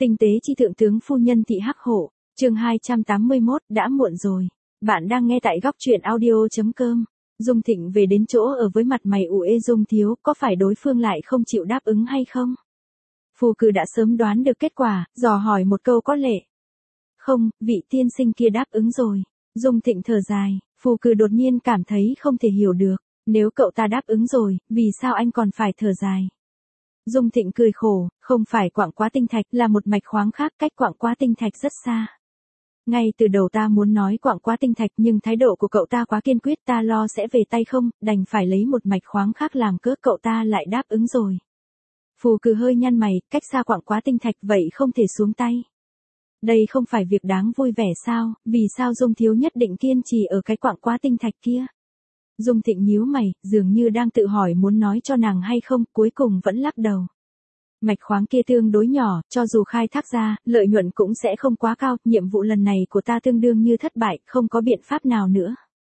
Tinh tế chi thượng tướng phu nhân thị hắc hổ, chương 281, đã muộn rồi. Bạn đang nghe tại góc truyện audio.com. Dung Thịnh về đến chỗ ở với mặt mày ủ ê. Dung thiếu, có phải đối phương lại không chịu đáp ứng hay không? Phù Cừ đã sớm đoán được kết quả, dò hỏi một câu có lệ. Không, vị tiên sinh kia đáp ứng rồi. Dung Thịnh thở dài, Phù Cừ đột nhiên cảm thấy không thể hiểu được. Nếu cậu ta đáp ứng rồi, vì sao anh còn phải thở dài? Dung Thịnh cười khổ, không phải Quặng Quá Tinh Thạch, là một mạch khoáng khác, cách Quặng Quá Tinh Thạch rất xa. Ngay từ đầu ta muốn nói Quặng Quá Tinh Thạch, nhưng thái độ của cậu ta quá kiên quyết, ta lo sẽ về tay không, đành phải lấy một mạch khoáng khác làm cớ. Cậu ta lại đáp ứng rồi. Phù Cừ hơi nhăn mày, cách xa Quặng Quá Tinh Thạch vậy không thể xuống tay. Đây không phải việc đáng vui vẻ sao? Vì sao Dung thiếu nhất định kiên trì ở cái Quặng Quá Tinh Thạch kia? Dung Thịnh nhíu mày, dường như đang tự hỏi muốn nói cho nàng hay không, cuối cùng vẫn lắc đầu. Mạch khoáng kia tương đối nhỏ, cho dù khai thác ra, lợi nhuận cũng sẽ không quá cao, nhiệm vụ lần này của ta tương đương như thất bại, không có biện pháp nào nữa.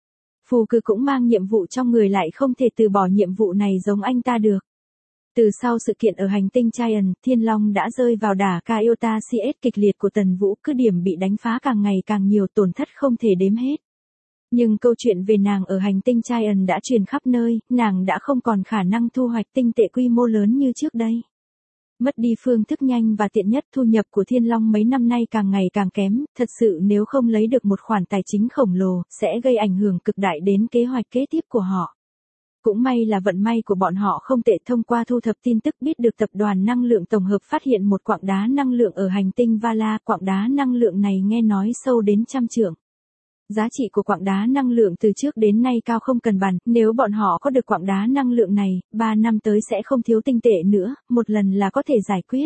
Phù Cừ cũng mang nhiệm vụ trong người, lại không thể từ bỏ nhiệm vụ này giống anh ta được. Từ sau sự kiện ở hành tinh Giant, Thiên Long đã rơi vào đả Kaiota CS kịch liệt của Tần Vũ, cứ điểm bị đánh phá càng ngày càng nhiều, tổn thất không thể đếm hết. Nhưng câu chuyện về nàng ở hành tinh Giant đã truyền khắp nơi, nàng đã không còn khả năng thu hoạch tinh tệ quy mô lớn như trước đây. Mất đi phương thức nhanh và tiện nhất, thu nhập của Thiên Long mấy năm nay càng ngày càng kém, thật sự nếu không lấy được một khoản tài chính khổng lồ, sẽ gây ảnh hưởng cực đại đến kế hoạch kế tiếp của họ. Cũng may là vận may của bọn họ không tệ, thông qua thu thập tin tức biết được tập đoàn năng lượng tổng hợp phát hiện một quặng đá năng lượng ở hành tinh Vala, quặng đá năng lượng này nghe nói sâu đến 100 trượng. Giá trị của quặng đá năng lượng từ trước đến nay cao không cần bàn, nếu bọn họ có được quặng đá năng lượng này, 3 năm tới sẽ không thiếu tinh tệ nữa, một lần là có thể giải quyết.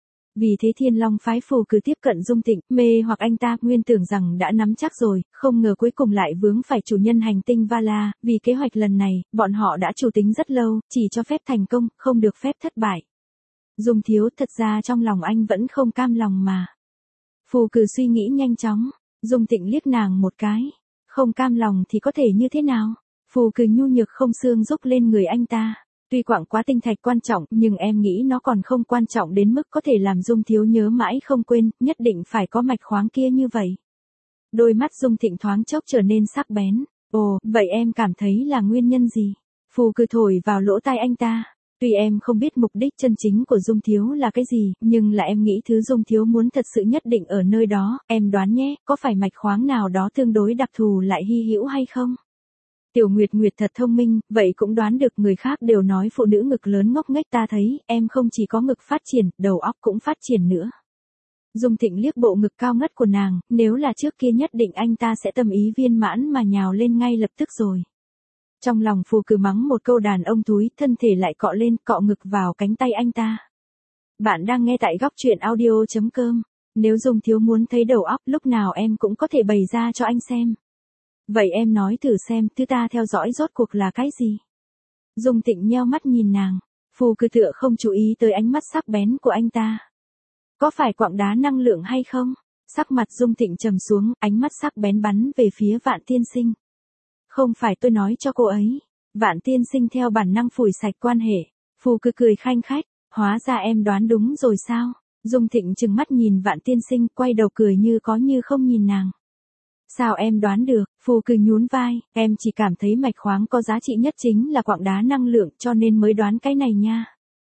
Vì thế Thiên Long phái Phù Cừ tiếp cận Dung Thịnh, mê hoặc anh ta, nguyên tưởng rằng đã nắm chắc rồi, không ngờ cuối cùng lại vướng phải chủ nhân hành tinh Vala, vì kế hoạch lần này, bọn họ đã chủ tính rất lâu, chỉ cho phép thành công, không được phép thất bại. Dung thiếu, thật ra trong lòng anh vẫn không cam lòng mà. Phù Cừ suy nghĩ nhanh chóng. Dung Thịnh liếc nàng một cái. Không cam lòng thì có thể như thế nào? Phù Cừ nhu nhược không xương rúc lên người anh ta. Tuy Quặng Quá Tinh Thạch quan trọng, nhưng em nghĩ nó còn không quan trọng đến mức có thể làm Dung thiếu nhớ mãi không quên, nhất định phải có mạch khoáng kia như vậy. Đôi mắt Dung Thịnh thoáng chốc trở nên sắc bén. Ồ, vậy em cảm thấy là nguyên nhân gì? Phù Cừ thổi vào lỗ tai anh ta. Tuy em không biết mục đích chân chính của Dung thiếu là cái gì, nhưng là em nghĩ thứ Dung thiếu muốn thật sự nhất định ở nơi đó, em đoán nhé, có phải mạch khoáng nào đó tương đối đặc thù lại hy hữu hay không? Tiểu Nguyệt Nguyệt thật thông minh, vậy cũng đoán được, người khác đều nói phụ nữ ngực lớn ngốc nghếch, ta thấy, em không chỉ có ngực phát triển, đầu óc cũng phát triển nữa. Dung Thịnh liếc bộ ngực cao ngất của nàng, nếu là trước kia nhất định anh ta sẽ tâm ý viên mãn mà nhào lên ngay lập tức rồi. Trong lòng Phù Cừ mắng một câu đàn ông thúi, thân thể lại cọ lên, cọ ngực vào cánh tay anh ta. Bạn đang nghe tại góc truyện audio.com. Nếu Dung thiếu muốn thấy đầu óc, lúc nào em cũng có thể bày ra cho anh xem. Vậy em nói thử xem, thứ ta theo dõi rốt cuộc là cái gì? Dung Thịnh nheo mắt nhìn nàng. Phù Cừ tựa không chú ý tới ánh mắt sắc bén của anh ta. Có phải quặng đá năng lượng hay không? Sắc mặt Dung Thịnh trầm xuống, ánh mắt sắc bén bắn về phía Vạn tiên sinh. Không phải tôi nói cho cô ấy. Vạn tiên sinh theo bản năng phủi sạch quan hệ. Phù Cừ cười khanh khách. Hóa ra em đoán đúng rồi sao? Dung Thịnh trừng mắt nhìn Vạn tiên sinh, quay đầu cười như có như không nhìn nàng. Sao em đoán được? Phù Cừ nhún vai. Em chỉ cảm thấy mạch khoáng có giá trị nhất chính là quặng đá năng lượng, cho nên mới đoán cái này nha.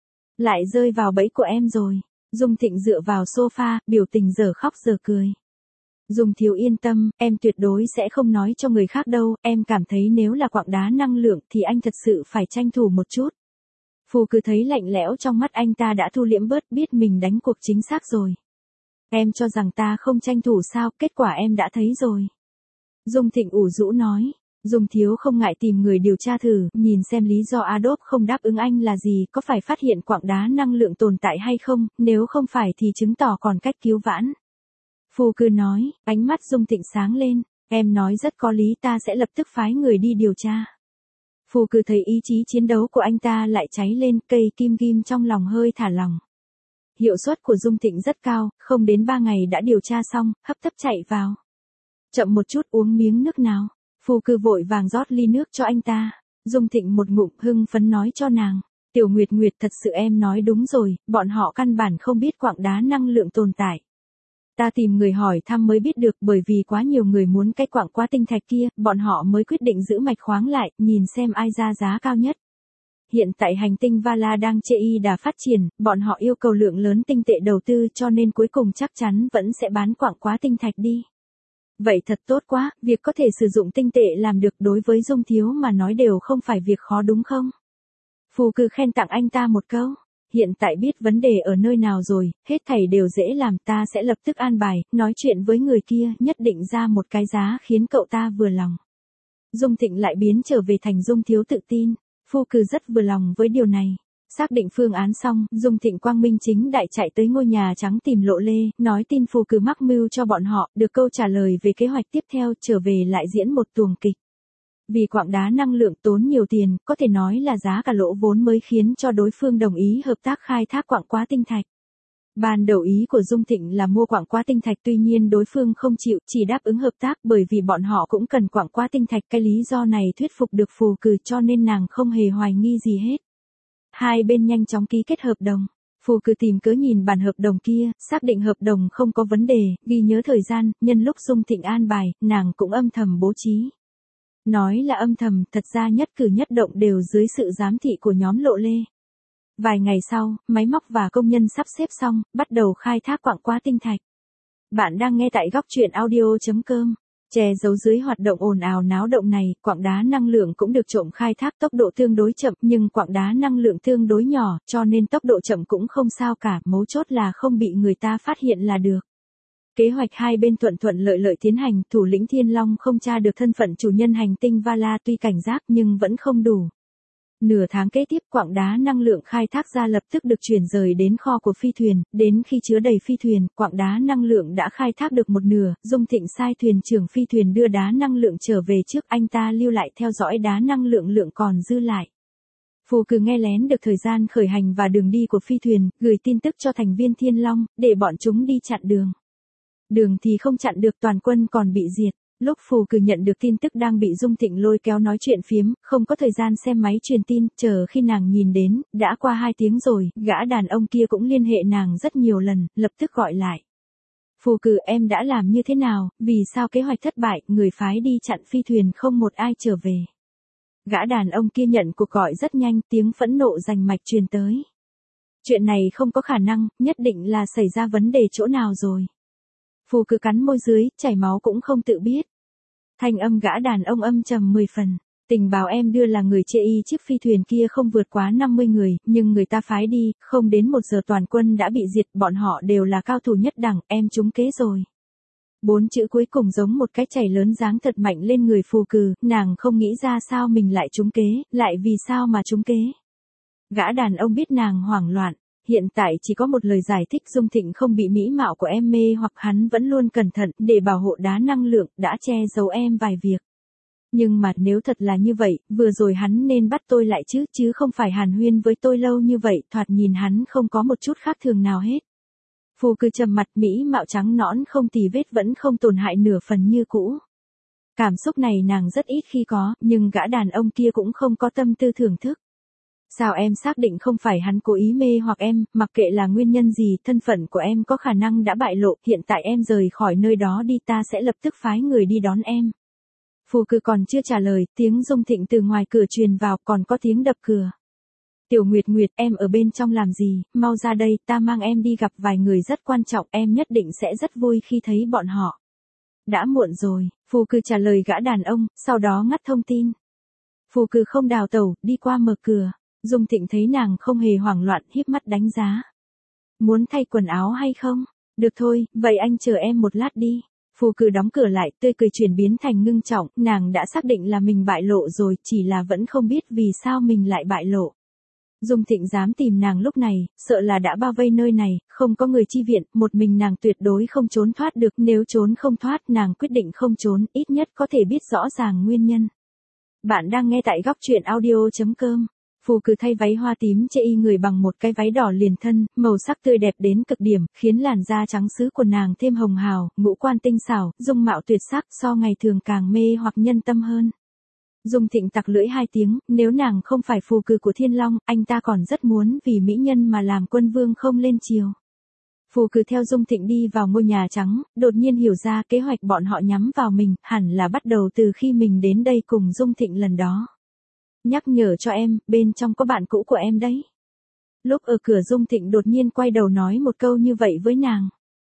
Lại rơi vào bẫy của em rồi. Dung Thịnh dựa vào sofa, biểu tình giờ khóc giờ cười. Dung thiếu yên tâm, em tuyệt đối sẽ không nói cho người khác đâu, em cảm thấy nếu là quặng đá năng lượng thì anh thật sự phải tranh thủ một chút. Phù Cừ thấy lạnh lẽo trong mắt anh ta đã thu liễm bớt, biết mình đánh cuộc chính xác rồi. Em cho rằng ta không tranh thủ sao, kết quả em đã thấy rồi. Dung Thịnh ủ rũ nói. Dung thiếu không ngại tìm người điều tra thử, nhìn xem lý do Adolf không đáp ứng anh là gì, có phải phát hiện quặng đá năng lượng tồn tại hay không, nếu không phải thì chứng tỏ còn cách cứu vãn. Phù Cừ nói, ánh mắt Dung Thịnh sáng lên, em nói rất có lý, ta sẽ lập tức phái người đi điều tra. Phù Cừ thấy ý chí chiến đấu của anh ta lại cháy lên, cây kim ghim trong lòng hơi thả lỏng. Hiệu suất của Dung Thịnh rất cao, không đến 3 ngày đã điều tra xong, hấp tấp chạy vào. Chậm một chút, uống miếng nước nào. Phù Cừ vội vàng rót ly nước cho anh ta. Dung Thịnh một ngụm hưng phấn nói cho nàng. Tiểu Nguyệt Nguyệt, thật sự em nói đúng rồi, bọn họ căn bản không biết quặng đá năng lượng tồn tại. Ta tìm người hỏi thăm mới biết được, bởi vì quá nhiều người muốn cái quặng quá tinh thạch kia, bọn họ mới quyết định giữ mạch khoáng lại, nhìn xem ai ra giá cao nhất. Hiện tại hành tinh Vala đang chê đà phát triển, bọn họ yêu cầu lượng lớn tinh tệ đầu tư, cho nên cuối cùng chắc chắn vẫn sẽ bán quặng quá tinh thạch đi. Vậy thật tốt quá, việc có thể sử dụng tinh tệ làm được đối với Dung Thiếu mà nói đều không phải việc khó đúng không? Phù Cừ khen tặng anh ta một câu. Hiện tại biết vấn đề ở nơi nào rồi, hết thảy đều dễ làm, ta sẽ lập tức an bài, nói chuyện với người kia, nhất định ra một cái giá khiến cậu ta vừa lòng. Dung Thịnh lại biến trở về thành Dung Thiếu tự tin. Phù Cừ rất vừa lòng với điều này. Xác định phương án xong, Dung Thịnh quang minh chính đại chạy tới ngôi nhà trắng tìm Lộ Lê, nói tin Phù Cừ mắc mưu cho bọn họ, được câu trả lời về kế hoạch tiếp theo, trở về lại diễn một tuồng kịch. Vì quặng đá năng lượng tốn nhiều tiền, có thể nói là giá cả lỗ vốn mới khiến cho đối phương đồng ý hợp tác khai thác quặng quá tinh thạch. Ban đầu ý của Dung Thịnh là mua quặng quá tinh thạch, tuy nhiên đối phương không chịu, chỉ đáp ứng hợp tác bởi vì bọn họ cũng cần quặng quá tinh thạch. Cái lý do này thuyết phục được Phù Cừ, cho nên nàng không hề hoài nghi gì hết. Hai bên nhanh chóng ký kết hợp đồng. Phù Cừ tìm cớ nhìn bản hợp đồng kia, xác định hợp đồng không có vấn đề, ghi nhớ thời gian, nhân lúc Dung Thịnh an bài, nàng cũng âm thầm bố trí. Nói là âm thầm, thật ra nhất cử nhất động đều dưới sự giám thị của nhóm Lộ Lê. Vài ngày sau, máy móc và công nhân sắp xếp xong, bắt đầu khai thác quặng quá tinh thạch. Bạn đang nghe tại góc truyện audio.com. Che giấu dưới hoạt động ồn ào náo động này, quặng đá năng lượng cũng được trộm khai thác tốc độ tương đối chậm, nhưng quặng đá năng lượng tương đối nhỏ, cho nên tốc độ chậm cũng không sao cả, mấu chốt là không bị người ta phát hiện là được. Kế hoạch hai bên thuận thuận lợi lợi tiến hành, thủ lĩnh Thiên Long không tra được thân phận chủ nhân hành tinh Vala, tuy cảnh giác nhưng vẫn không đủ. Nửa tháng kế tiếp, quặng đá năng lượng khai thác ra lập tức được chuyển rời đến kho của phi thuyền, đến khi chứa đầy phi thuyền, quặng đá năng lượng đã khai thác được một nửa, Dung Thịnh sai thuyền trưởng phi thuyền đưa đá năng lượng trở về trước, anh ta lưu lại theo dõi đá năng lượng còn dư lại. Phù Cừ nghe lén được thời gian khởi hành và đường đi của phi thuyền, gửi tin tức cho thành viên Thiên Long, để bọn chúng đi chặn đường. Đường thì không chặn được, toàn quân còn bị diệt. Lúc Phù Cừ nhận được tin tức đang bị Dung Thịnh lôi kéo nói chuyện phiếm, không có thời gian xem máy truyền tin, chờ khi nàng nhìn đến, đã qua 2 tiếng rồi, gã đàn ông kia cũng liên hệ nàng rất nhiều lần, lập tức gọi lại. Phù Cừ, em đã làm như thế nào, vì sao kế hoạch thất bại, người phái đi chặn phi thuyền không một ai trở về. Gã đàn ông kia nhận cuộc gọi rất nhanh, tiếng phẫn nộ rành mạch truyền tới. Chuyện này không có khả năng, nhất định là xảy ra vấn đề chỗ nào rồi. Phù Cừ cắn môi dưới, chảy máu cũng không tự biết. Thanh âm gã đàn ông âm trầm 10 phần. Tình báo em đưa là người chê chiếc phi thuyền kia không vượt quá 50 người, nhưng người ta phái đi, không đến 1 giờ toàn quân đã bị diệt, bọn họ đều là cao thủ nhất đẳng, em trúng kế rồi. 4 chữ cuối cùng giống một cái chảy lớn giáng thật mạnh lên người Phù Cừ, nàng không nghĩ ra sao mình lại trúng kế, lại vì sao mà trúng kế. Gã đàn ông biết nàng hoảng loạn. Hiện tại chỉ có một lời giải thích, Dung Thịnh không bị mỹ mạo của em mê hoặc, hắn vẫn luôn cẩn thận để bảo hộ đá năng lượng, đã che giấu em vài việc. Nhưng mà nếu thật là như vậy, vừa rồi hắn nên bắt tôi lại chứ không phải hàn huyên với tôi lâu như vậy, thoạt nhìn hắn không có một chút khác thường nào hết. Phù Cừ trầm mặt, mỹ mạo trắng nõn không tì vết vẫn không tổn hại nửa phần như cũ. Cảm xúc này nàng rất ít khi có, nhưng gã đàn ông kia cũng không có tâm tư thưởng thức. Sao em xác định không phải hắn cố ý mê hoặc em, mặc kệ là nguyên nhân gì, thân phận của em có khả năng đã bại lộ, hiện tại em rời khỏi nơi đó đi, ta sẽ lập tức phái người đi đón em. Phù Cừ còn chưa trả lời, tiếng Dung Thịnh từ ngoài cửa truyền vào, còn có tiếng đập cửa. Tiểu Nguyệt Nguyệt, em ở bên trong làm gì, mau ra đây, ta mang em đi gặp vài người rất quan trọng, em nhất định sẽ rất vui khi thấy bọn họ. Đã muộn rồi, Phù Cừ trả lời gã đàn ông, sau đó ngắt thông tin. Phù Cừ không đào tẩu, đi qua mở cửa. Dung Thịnh thấy nàng không hề hoảng loạn, híp mắt đánh giá. Muốn thay quần áo hay không? Được thôi, vậy anh chờ em một lát đi. Phù Cừ đóng cửa lại, tươi cười chuyển biến thành ngưng trọng, nàng đã xác định là mình bại lộ rồi, chỉ là vẫn không biết vì sao mình lại bại lộ. Dung Thịnh dám tìm nàng lúc này, sợ là đã bao vây nơi này, không có người chi viện, một mình nàng tuyệt đối không trốn thoát được, nếu trốn không thoát nàng quyết định không trốn, ít nhất có thể biết rõ ràng nguyên nhân. Bạn đang nghe tại góc truyện audio.com. Phù Cừ thay váy hoa tím chê người bằng một cái váy đỏ liền thân, màu sắc tươi đẹp đến cực điểm, khiến làn da trắng sứ của nàng thêm hồng hào, ngũ quan tinh xảo, dung mạo tuyệt sắc, so ngày thường càng mê hoặc nhân tâm hơn. Dung Thịnh tặc lưỡi hai tiếng, nếu nàng không phải phù cử của Thiên Long, anh ta còn rất muốn vì mỹ nhân mà làm quân vương không lên triều. Phù cử theo Dung Thịnh đi vào ngôi nhà trắng, đột nhiên hiểu ra kế hoạch bọn họ nhắm vào mình, hẳn là bắt đầu từ khi mình đến đây cùng Dung Thịnh lần đó. Nhắc nhở cho em, bên trong có bạn cũ của em đấy. Lúc ở cửa Dung Thịnh đột nhiên quay đầu nói một câu như vậy với nàng.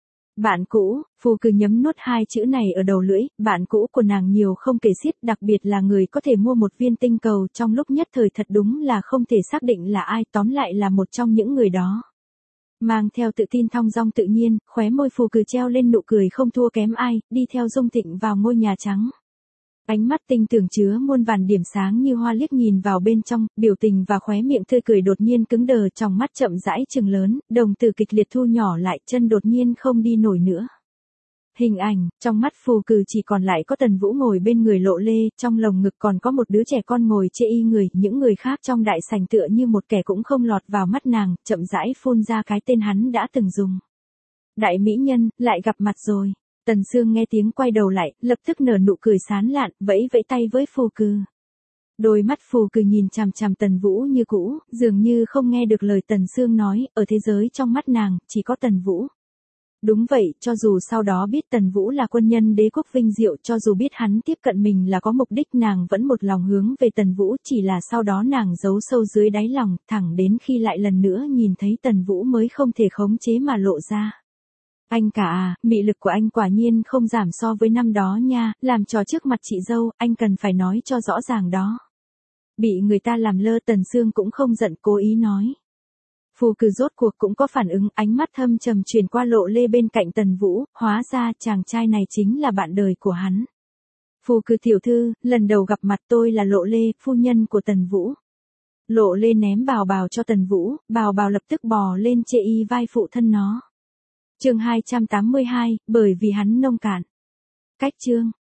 Bạn cũ, phù cử nhấm nuốt hai chữ này ở đầu lưỡi, bạn cũ của nàng nhiều không kể xiết, đặc biệt là người có thể mua một viên tinh cầu trong lúc nhất thời thật đúng là không thể xác định là ai, tóm lại là một trong những người đó. Mang theo tự tin thong dong tự nhiên, khóe môi phù cử treo lên nụ cười không thua kém ai, đi theo Dung Thịnh vào ngôi nhà trắng. Ánh mắt tinh tưởng chứa muôn vàn điểm sáng như hoa liếc nhìn vào bên trong, biểu tình và khóe miệng tươi cười đột nhiên cứng đờ, trong mắt chậm rãi chừng lớn, đồng tử kịch liệt thu nhỏ lại, chân đột nhiên không đi nổi nữa. Hình ảnh, trong mắt phù cử chỉ còn lại có Tần Vũ ngồi bên người Lộ Lê, trong lồng ngực còn có một đứa trẻ con ngồi chê y người, những người khác trong đại sảnh tựa như một kẻ cũng không lọt vào mắt nàng, chậm rãi phun ra cái tên hắn đã từng dùng. Đại mỹ nhân, lại gặp mặt rồi. Tần Sương nghe tiếng quay đầu lại, lập tức nở nụ cười sán lạn, vẫy vẫy tay với phù cử. Đôi mắt phù cử nhìn chằm chằm Tần Vũ như cũ, dường như không nghe được lời Tần Sương nói, ở thế giới trong mắt nàng, chỉ có Tần Vũ. Đúng vậy, cho dù sau đó biết Tần Vũ là quân nhân đế quốc vinh diệu, cho dù biết hắn tiếp cận mình là có mục đích, nàng vẫn một lòng hướng về Tần Vũ, chỉ là sau đó nàng giấu sâu dưới đáy lòng, thẳng đến khi lại lần nữa nhìn thấy Tần Vũ mới không thể khống chế mà lộ ra. Anh cả à, mị lực của anh quả nhiên không giảm so với năm đó nha, làm trò trước mặt chị dâu, anh cần phải nói cho rõ ràng đó. Bị người ta làm lơ, Tần Sương cũng không giận, cố ý nói. Phù cử rốt cuộc cũng có phản ứng, ánh mắt thâm trầm truyền qua Lộ Lê bên cạnh Tần Vũ, hóa ra chàng trai này chính là bạn đời của hắn. Phù cử tiểu thư, lần đầu gặp mặt, tôi là Lộ Lê, phu nhân của Tần Vũ. Lộ Lê ném bào bào cho Tần Vũ, bào bào lập tức bò lên chê y vai phụ thân nó. Chương 282, bởi vì hắn nông cạn. Cách chương